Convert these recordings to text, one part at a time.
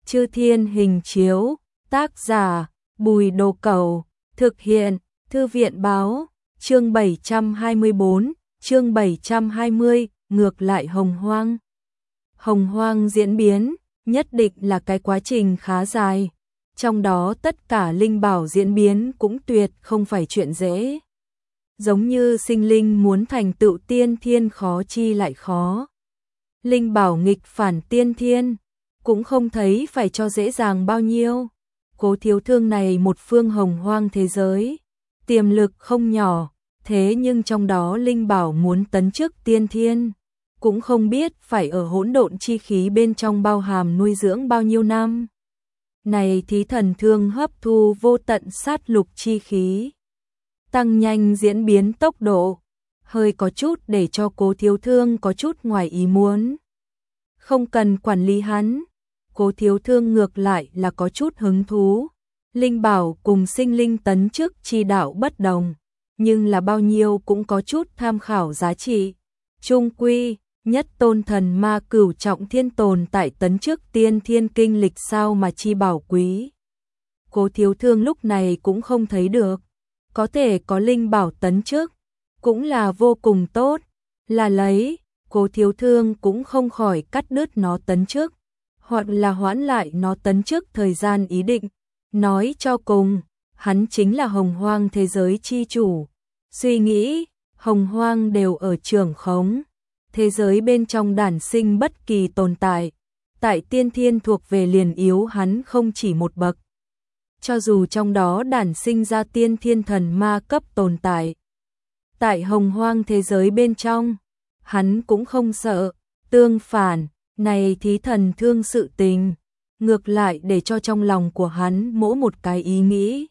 Chư Thiên Hình Chiếu, tác giả, Bùi Đồ Cẩu, thực hiện, Thư viện báo, chương 724, chương 720, ngược lại Hồng Hoang. Hồng Hoang diễn biến, nhất định là cái quá trình khá dài, trong đó tất cả linh bảo diễn biến cũng tuyệt không phải chuyện dễ. Giống như sinh linh muốn thành tựu tiên thiên khó chi lại khó. Linh bảo nghịch phản tiên thiên, cũng không thấy phải cho dễ dàng bao nhiêu. Cố Thiếu Thương này một phương hồng hoang thế giới, tiềm lực không nhỏ, thế nhưng trong đó linh bảo muốn tấn chức tiên thiên, cũng không biết phải ở hỗn độn chi khí bên trong bao hàm nuôi dưỡng bao nhiêu năm. Này Thí Thần Thương hấp thu vô tận sát lục chi khí, tăng nhanh diễn biến tốc độ, hơi có chút để cho Cố Thiếu Thương có chút ngoài ý muốn. Không cần quản lý hắn, Cố Thiếu Thương ngược lại là có chút hứng thú. Linh bảo cùng sinh linh tấn chức chi đạo bất đồng, nhưng là bao nhiêu cũng có chút tham khảo giá trị. Trung quy, nhất tôn thần ma cửu trọng thiên tồn tại tấn chức tiên thiên kinh lịch sao mà chi bảo quý. Cố Thiếu Thương lúc này cũng không thấy được, có thể có linh bảo tấn chức, cũng là vô cùng tốt, là lấy, Cố Thiếu Thương cũng không khỏi cắt đứt nó tấn chức, hoặc là hoãn lại nó tấn chức thời gian ý định. Nói cho cùng, hắn chính là hồng hoang thế giới chi chủ. Suy nghĩ, hồng hoang đều ở trưởng khống. Thế giới bên trong đản sinh bất kỳ tồn tại. Tại tiên thiên thuộc về liền yếu hắn không chỉ một bậc. Cho dù trong đó đản sinh ra tiên thiên thần ma cấp tồn tại. Tại hồng hoang thế giới bên trong, hắn cũng không sợ. Tương phản, này Thí Thần Thương sự tình. Ngược lại để cho trong lòng của hắn mỗi một cái ý nghĩ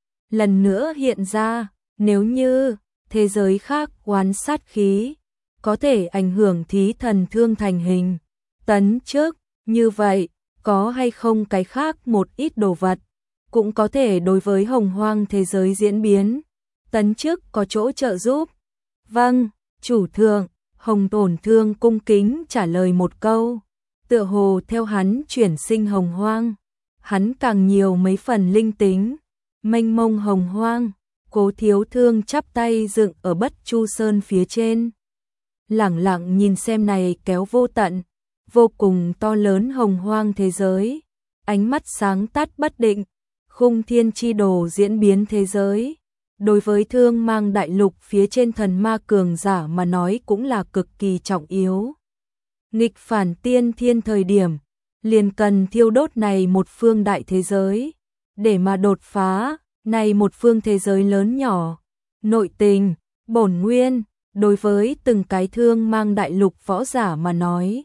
lần nữa hiện ra, nếu như thế giới khác oán sát khí có thể ảnh hưởng Thí Thần Thương thành hình, tấn chức, như vậy có hay không cái khác một ít đồ vật cũng có thể đối với hồng hoang thế giới diễn biến, tấn chức có chỗ trợ giúp. Vâng, chủ thượng, Hồng Tổn Thương cung kính trả lời một câu. Tựa hồ theo hắn chuyển sinh hồng hoang, hắn càng nhiều mấy phần linh tính, mênh mông hồng hoang. Cố Thiếu Thương chắp tay dựng ở Bất Chu Sơn phía trên, lẳng lặng nhìn xem này kéo vô tận, vô cùng to lớn hồng hoang thế giới, ánh mắt sáng tắt bất định, khung thiên chi đồ diễn biến thế giới. Đối với Thương Mang đại lục phía trên thần ma cường giả mà nói cũng là cực kỳ trọng yếu. Nghịch phản tiên thiên thời điểm, liền cần thiêu đốt này một phương đại thế giới, để mà đột phá, này một phương thế giới lớn nhỏ, nội tình, bổn nguyên, đối với từng cái Thương Mang đại lục võ giả mà nói,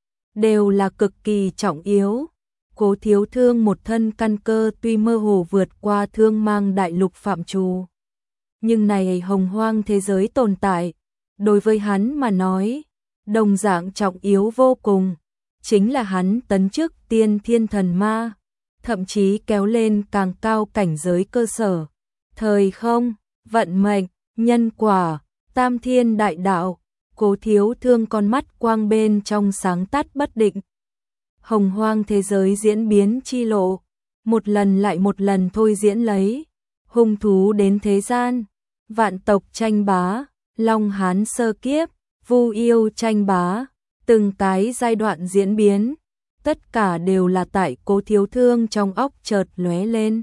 đều là cực kỳ trọng yếu. Cố Thiếu Thương một thân căn cơ tuy mơ hồ vượt qua Thương Mang đại lục phạm trù, nhưng này hồng hoang thế giới tồn tại, đối với hắn mà nói, đồng dạng trọng yếu vô cùng, chính là hắn tấn chức tiên thiên thần ma, thậm chí kéo lên càng cao cảnh giới cơ sở. Thời không, vận mệnh, nhân quả, tam thiên đại đạo, Cố Thiếu Thương con mắt quang bên trong sáng tắt bất định. Hồng hoang thế giới diễn biến chi lộ, một lần lại một lần thôi diễn lấy, hung thú đến thế gian, vạn tộc tranh bá, Long Hán sơ kiếp, Vu yêu tranh bá, từng cái giai đoạn diễn biến, tất cả đều là tại Cố Thiếu Thương trong óc chợt lóe lên.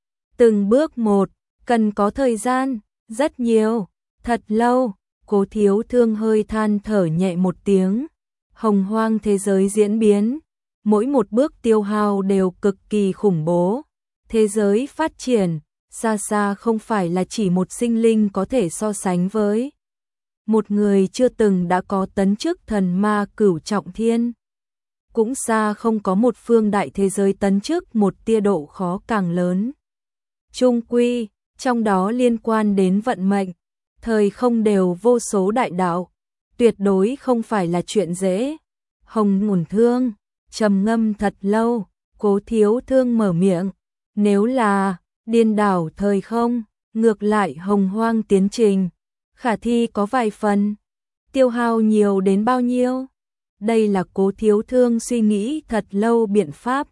Từng bước một, cần có thời gian, rất nhiều, thật lâu. Cố Thiếu Thương hơi than thở nhẹ một tiếng. Hồng hoang thế giới diễn biến, mỗi một bước tiêu hao đều cực kỳ khủng bố. Thế giới phát triển, xa xa không phải là chỉ một sinh linh có thể so sánh với. Một người chưa từng đã có tấn chức thần ma cửu trọng thiên, cũng xa không có một phương đại thế giới tấn chức một tia độ khó càng lớn. Trung quy, trong đó liên quan đến vận mệnh, thời không đều vô số đại đạo, tuyệt đối không phải là chuyện dễ. Hồng Tổn Thương trầm ngâm thật lâu, Cố Thiếu Thương mở miệng, nếu là điên đảo thời không, ngược lại hồng hoang tiến trình, khả thi có vài phần, tiêu hao nhiều đến bao nhiêu? Đây là Cố Thiếu Thương suy nghĩ thật lâu biện pháp,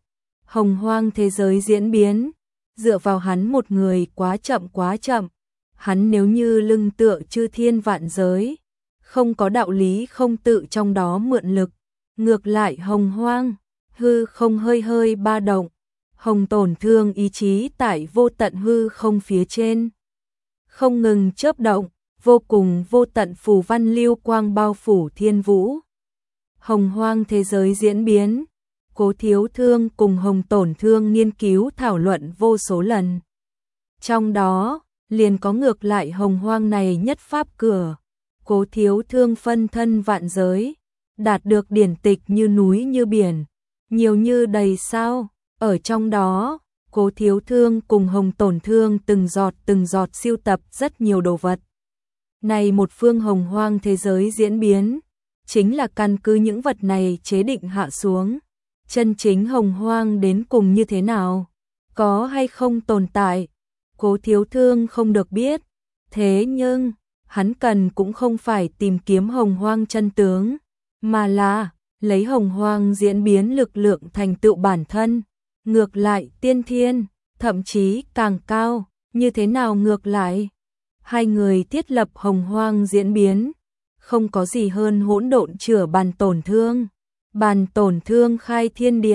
Hồng hoang thế giới diễn biến, dựa vào hắn một người quá chậm. Hắn nếu như lưng tựa chư thiên vạn giới, không có đạo lý không tự trong đó mượn lực. Ngược lại hồng hoang, hư không hơi hơi ba động, hồng tổn thương ý chí tại vô tận hư không phía trên. Không ngừng chớp động, vô cùng vô tận phù văn lưu quang bao phủ thiên vũ. Hồng hoang thế giới diễn biến, Cố Thiếu Thương cùng Hồng Tổn Thương nghiên cứu thảo luận vô số lần. Trong đó, liền có ngược lại hồng hoang này nhất pháp cửa. Cố Thiếu Thương phân thân vạn giới, đạt được điển tịch như núi như biển, nhiều như đầy sao. Ở trong đó, Cố Thiếu Thương cùng Hồng Tổn Thương từng giọt siêu tập rất nhiều đồ vật. Này một phương hồng hoang thế giới diễn biến, chính là căn cứ những vật này chế định hạ xuống. Chân chính hồng hoang đến cùng như thế nào, có hay không tồn tại, Cố Thiếu Thương không được biết. Thế nhưng, hắn cần cũng không phải tìm kiếm hồng hoang chân tướng, mà là lấy hồng hoang diễn biến lực lượng thành tựu bản thân. Ngược lại tiên thiên, thậm chí càng cao, như thế nào ngược lại? Hai người thiết lập hồng hoang diễn biến, không có gì hơn hỗn độn chữa bàn tổn thương. Bàn tổn thương khai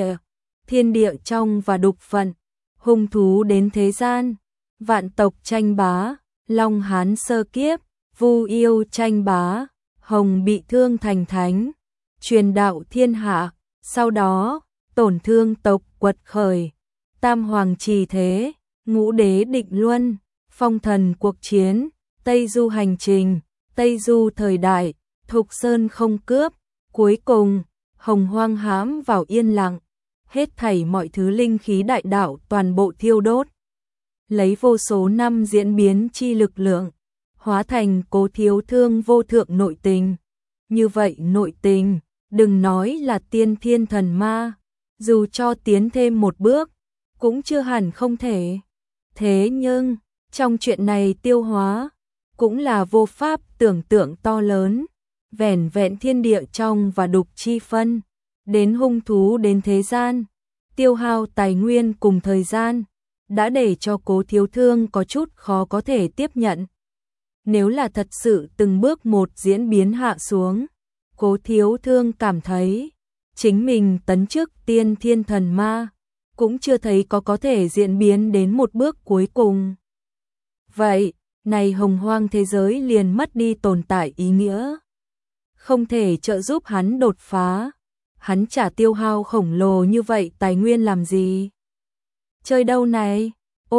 thiên địa trong và đục phận, hung thú đến thế gian, vạn tộc tranh bá, Long Hán sơ kiếp, Vu yêu tranh bá, Hồng bị thương thành thánh, truyền đạo thiên hạ, sau đó, tổn thương tộc quật khởi, Tam Hoàng trì thế, Ngũ đế định luân, Phong thần cuộc chiến, Tây Du hành trình, Tây Du thời đại, Thục Sơn không cướp, cuối cùng, hồng hoang hãm vào yên lặng, hết thảy mọi thứ linh khí đại đạo toàn bộ thiêu đốt. Lấy vô số năm diễn biến chi lực lượng, hóa thành Cố Thiếu Thương vô thượng nội tình. Như vậy nội tình, đừng nói là tiên thiên thần ma, dù cho tiến thêm một bước, cũng chưa hẳn không thể. Thế nhưng, trong chuyện này tiêu hóa, cũng là vô pháp tưởng tượng to lớn. Vẻn vẹn thiên địa trong và đục chi phân, đến hung thú đến thế gian, tiêu hao tài nguyên cùng thời gian, đã để cho Cố Thiếu Thương có chút khó có thể tiếp nhận. Nếu là thật sự từng bước một diễn biến hạ xuống, Cố Thiếu Thương cảm thấy chính mình tấn chức tiên thiên thần ma, cũng chưa thấy có thể diễn biến đến một bước cuối cùng. Vậy, này hồng hoang thế giới liền mất đi tồn tại ý nghĩa. Không thể trợ giúp hắn đột phá, hắn chả tiêu hao khổng lồ như vậy tài nguyên làm gì? Chơi đâu này?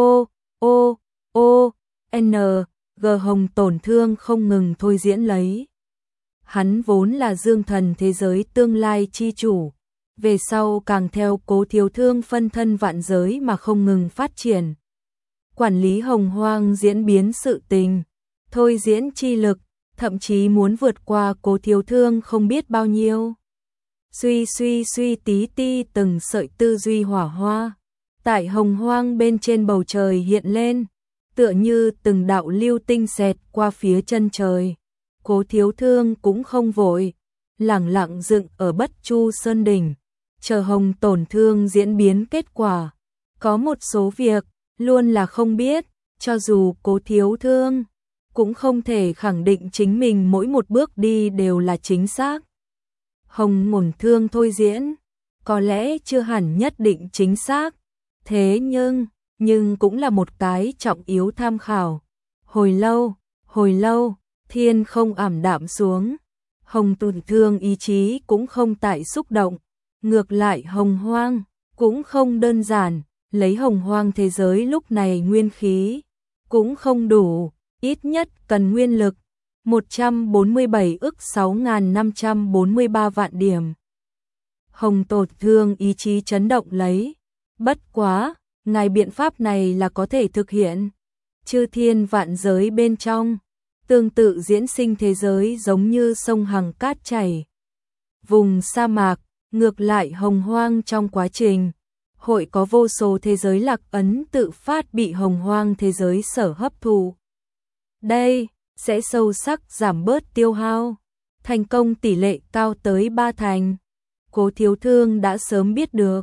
G Hồng Tổn Thương không ngừng thôi diễn lấy. Hắn vốn là dương thần thế giới tương lai chi chủ, về sau càng theo Cố Thiếu Thương phân thân vạn giới mà không ngừng phát triển. Quản lý hồng hoang diễn biến sự tình, thôi diễn chi lực, thậm chí muốn vượt qua Cố Thiếu Thương không biết bao nhiêu. Suy tí ti từng sợi tư duy hỏa hoa, tại hồng hoang bên trên bầu trời hiện lên, tựa như từng đạo lưu tinh xẹt qua phía chân trời. Cố Thiếu Thương cũng không vội, lẳng lặng dựng ở Bất Chu Sơn đỉnh, chờ Hồng Tổn Thương diễn biến kết quả. Có một số việc, luôn là không biết, cho dù Cố Thiếu Thương cũng không thể khẳng định chính mình mỗi một bước đi đều là chính xác. Hồng Tổn Thương thôi diễn, có lẽ chưa hẳn nhất định chính xác, thế nhưng cũng là một cái trọng yếu tham khảo. Hồi lâu, thiên không ảm đạm xuống, Hồng Tổn Thương ý chí cũng không tại xúc động, ngược lại hồng hoang cũng không đơn giản, lấy hồng hoang thế giới lúc này nguyên khí cũng không đủ, ít nhất cần nguyên lực 147 ức 6.543 vạn điểm. Hồng Tổn Thương ý chí chấn động lấy, bất quá, ngài biện pháp này là có thể thực hiện. Chư thiên vạn giới bên trong, tương tự diễn sinh thế giới giống như sông Hằng cát chảy. Vùng sa mạc, ngược lại hồng hoang trong quá trình, hội có vô số thế giới lạc ấn tự phát bị hồng hoang thế giới sở hấp thụ. Đây, sẽ sâu sắc giảm bớt tiêu hao, thành công tỷ lệ cao tới 3 thành. Cố Thiếu Thương đã sớm biết được,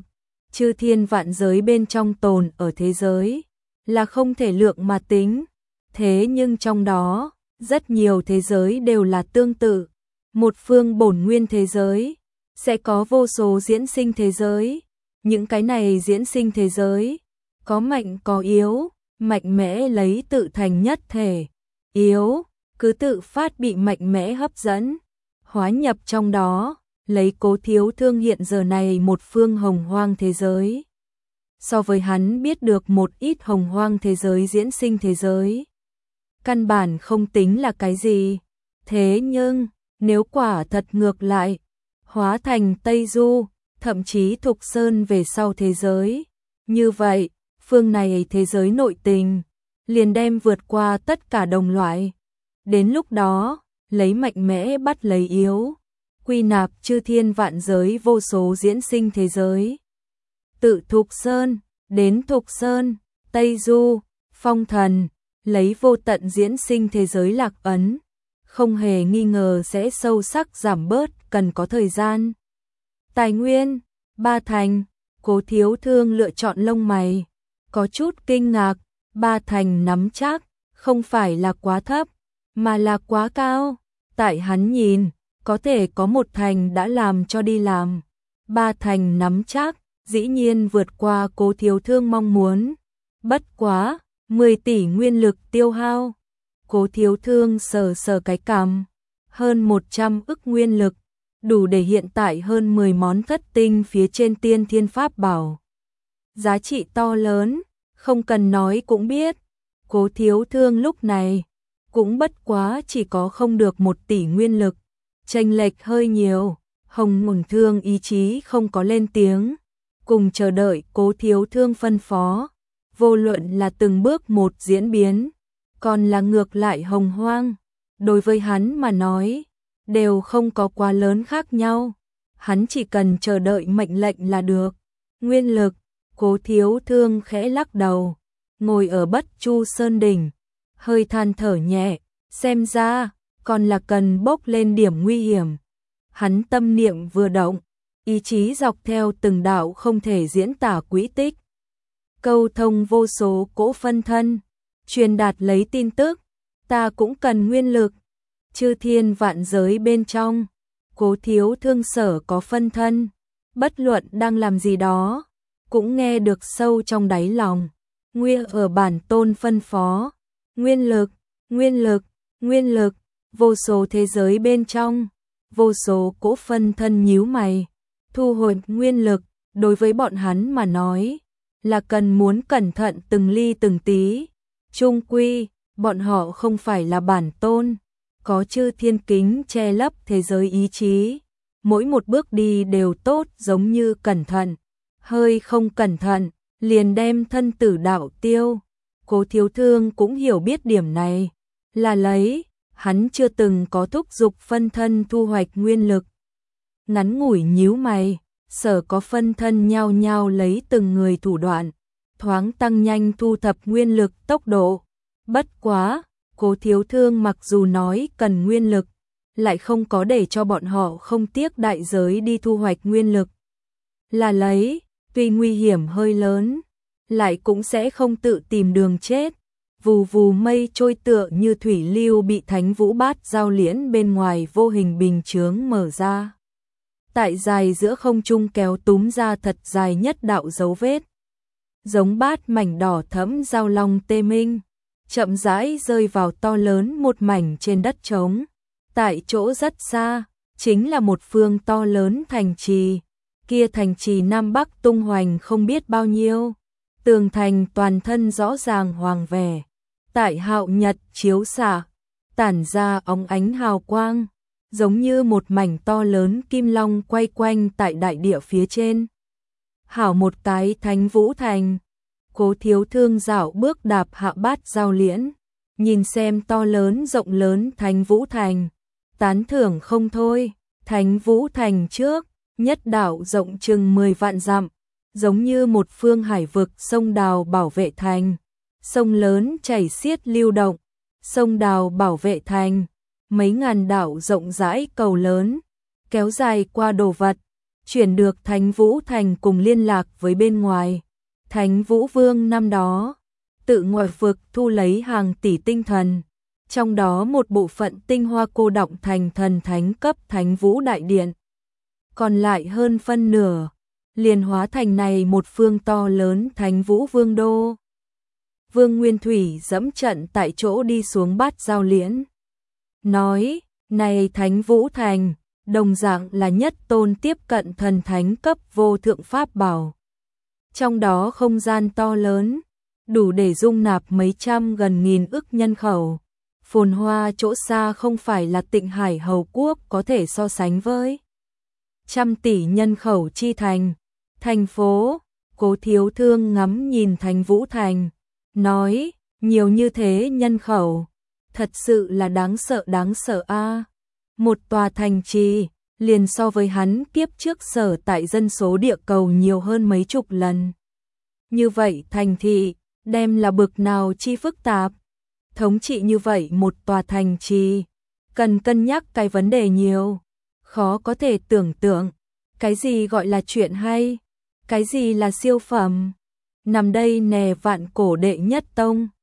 chư thiên vạn giới bên trong tồn ở thế giới, là không thể lượng mà tính. Thế nhưng trong đó, rất nhiều thế giới đều là tương tự. Một phương bổn nguyên thế giới, sẽ có vô số diễn sinh thế giới. Những cái này diễn sinh thế giới, có mạnh có yếu, mạnh mẽ lấy tự thành nhất thể. Yếu, cứ tự phát bị mạnh mẽ hấp dẫn, hóa nhập trong đó, lấy Cố Thiếu Thương hiện giờ này một phương hồng hoang thế giới. So với hắn biết được một ít hồng hoang thế giới diễn sinh thế giới, căn bản không tính là cái gì. Thế nhưng, nếu quả thật ngược lại, hóa thành Tây Du, thậm chí Thục Sơn về sau thế giới, như vậy, phương này thế giới nội tình, liền đem vượt qua tất cả đồng loại. Đến lúc đó, lấy mạnh mẽ bắt lấy yếu, quy nạp chư thiên vạn giới vô số diễn sinh thế giới. Tự Thục Sơn, đến Thục Sơn, Tây Du, Phong Thần, lấy vô tận diễn sinh thế giới lạc ấn, không hề nghi ngờ sẽ sâu sắc giảm bớt, cần có thời gian. Tài nguyên, Ba Thành, Cố Thiếu Thương lựa chọn lông mày, có chút kinh ngạc, Ba Thành nắm chắc, không phải là quá thấp, mà là quá cao. Tại hắn nhìn, có thể có một thành đã làm cho đi làm. Ba Thành nắm chắc, dĩ nhiên vượt qua Cố Thiếu Thương mong muốn. Bất quá, 10 tỷ nguyên lực tiêu hao. Cố Thiếu Thương sờ sờ cái cằm, hơn 100 ức nguyên lực, đủ để hiện tại hơn 10 món thất tinh phía trên tiên thiên pháp bảo. Giá trị to lớn, không cần nói cũng biết. Cố Thiếu Thương lúc này, cũng bất quá chỉ có không được 1 tỷ nguyên lực, chênh lệch hơi nhiều. Hồng Ngừng Thương ý chí không có lên tiếng, cùng chờ đợi Cố Thiếu Thương phân phó. Vô luận là từng bước một diễn biến, còn là ngược lại hồng hoang, đối với hắn mà nói, đều không có quá lớn khác nhau. Hắn chỉ cần chờ đợi mệnh lệnh là được. Nguyên lực, Cố Thiếu Thương khẽ lắc đầu, ngồi ở Bất Chu Sơn đỉnh, hơi than thở nhẹ, xem ra còn là cần bốc lên điểm nguy hiểm. Hắn tâm niệm vừa động, ý chí dọc theo từng đạo không thể diễn tả quỹ tích, câu thông vô số cỗ phân thân, truyền đạt lấy tin tức. Ta cũng cần nguyên lực. Chư thiên vạn giới bên trong, Cố Thiếu Thương sở có phân thân, bất luận đang làm gì đó, cũng nghe được sâu trong đáy lòng. Nguyên ở bản tôn phân phó, nguyên lực, nguyên lực, nguyên lực, vô số thế giới bên trong, vô số cỗ phân thân nhíu mày, thu hồi nguyên lực, đối với bọn hắn mà nói, là cần muốn cẩn thận từng ly từng tí. Chung quy, bọn họ không phải là bản tôn, có chư thiên kính che lấp thế giới ý chí, mỗi một bước đi đều tốt, giống như cẩn thận, hơi không cẩn thận, liền đem thân tử đạo tiêu. Cố Thiếu Thương cũng hiểu biết điểm này, là lấy, hắn chưa từng có thúc giục phân thân thu hoạch nguyên lực. Ngắn ngủi nhíu mày, sở có phân thân nhao nhao lấy từng người thủ đoạn, thoáng tăng nhanh thu thập nguyên lực tốc độ. Bất quá, Cố Thiếu Thương mặc dù nói cần nguyên lực, lại không có để cho bọn họ không tiếc đại giới đi thu hoạch nguyên lực. Là lấy, tuy nguy hiểm hơi lớn, lại cũng sẽ không tự tìm đường chết. Vù vù mây trôi tựa như thủy lưu bị Thánh Vũ Bát Giao Liễn bên ngoài vô hình bình chướng mở ra. Tại dài giữa không trung kéo túm ra thật dài nhất đạo dấu vết. Giống bát mảnh đỏ thẫm giao long tê minh, chậm rãi rơi vào to lớn một mảnh trên đất trống. Tại chỗ rất xa, chính là một phương to lớn thành trì. Kia thành trì Nam Bắc tung hoành không biết bao nhiêu. Tường thành toàn thân rõ ràng hoàng vẻ. Tại hạo nhật chiếu xạ, tản ra óng ánh hào quang, giống như một mảnh to lớn kim long quay quanh tại đại địa phía trên. Hảo một cái Thánh Vũ Thành. Cố Thiếu Thương dạo bước đạp Hạ Bát Giao Liễn, nhìn xem to lớn rộng lớn Thánh Vũ Thành, tán thưởng không thôi. Thánh Vũ Thành trước, nhất đảo rộng chừng 10 vạn dặm, giống như một phương hải vực sông đào bảo vệ thành. Sông lớn chảy xiết lưu động, sông đào bảo vệ thành, mấy ngàn đảo rộng rãi cầu lớn, kéo dài qua đồ vật, chuyển được Thánh Vũ Thành cùng liên lạc với bên ngoài. Thánh Vũ Vương năm đó, tự ngoại vực thu lấy hàng tỷ tinh thần, trong đó một bộ phận tinh hoa cô đọng thành thần thánh cấp Thánh Vũ Đại Điện. Còn lại hơn phân nửa, liền hóa thành này một phương to lớn Thánh Vũ Vương Đô. Vương Nguyên Thủy dẫm trận tại chỗ đi xuống Bát Giao Liễn. Nói, này Thánh Vũ Thành, đồng dạng là nhất tôn tiếp cận thần thánh cấp vô thượng pháp bảo. Trong đó không gian to lớn, đủ để dung nạp mấy trăm gần nghìn ức nhân khẩu. Phồn hoa chỗ xa không phải là Tịnh Hải Hầu Quốc có thể so sánh với. Trăm tỷ nhân khẩu chi thành, thành phố. Cố Thiếu Thương ngắm nhìn Thánh Vũ Thành, nói, nhiều như thế nhân khẩu, thật sự là đáng sợ a. Một tòa thành trì, liền so với hắn kiếp trước sở tại dân số địa cầu nhiều hơn mấy chục lần. Như vậy thành thị, đem là bực nào chi phức tạp. Thống trị như vậy một tòa thành trì, cần cân nhắc cái vấn đề nhiều. Khó có thể tưởng tượng, cái gì gọi là chuyện hay, cái gì là siêu phẩm. Nằm đây nè vạn cổ đệ nhất tông.